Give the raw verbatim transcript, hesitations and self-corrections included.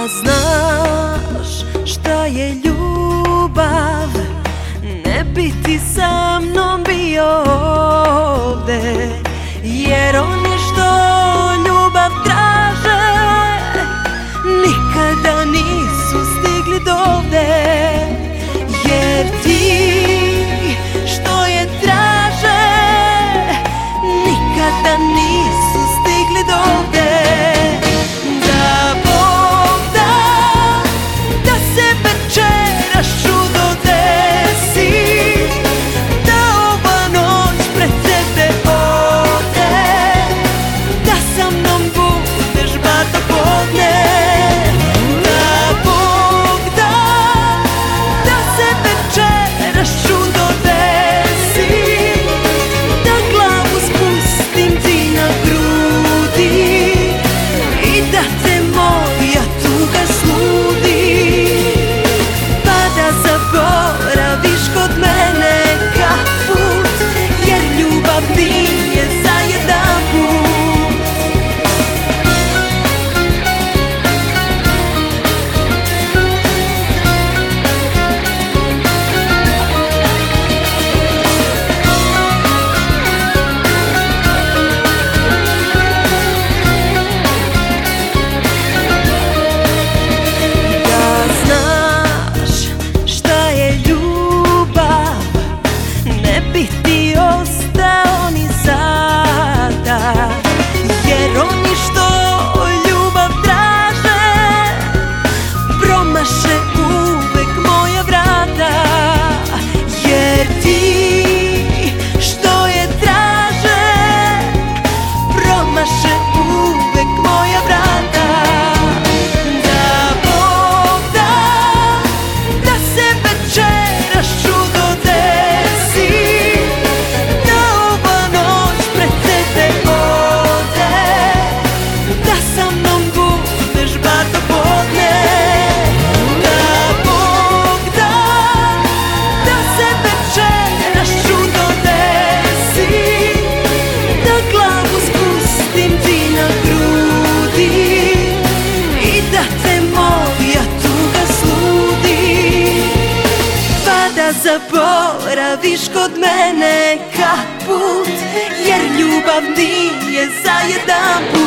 Da znaš šta je ljubav, ne bi ti sa mnom bio ovde. Jer oni što ljubav traže nikada nisu stigli dovde. Jer ti što je traže nikada nisu stigli dovde. Da Bog da, da se večeras čudo desi, da ova noć pred tebe ode, da sa mnom budeš bar do podne. Da Bog da, da se večeras čudo desi, da glavu spustim ti na grudi i da te moja tuga sludi. Pa da zaboraviš kod mene kaput, jer ljubav nije za jedan put. Da znaš šta je ljubav, ne bi ti ostao ni sada. Jer oni što ljubav traže promaše uvek moja vrata. Jer ti što je traže promaše uvek moja vrata. Da Bog da, da se večeras čudo desi, da ova noć pred tebe ode, da sa mnom budeš bar do podne. Da Bog da, da se večeras čudo desi, da glavu spustim ti na grudi i da te moja tuga sludi. Pa da zaboraviš kod mene kaput, jer ljubav nije za jedan put.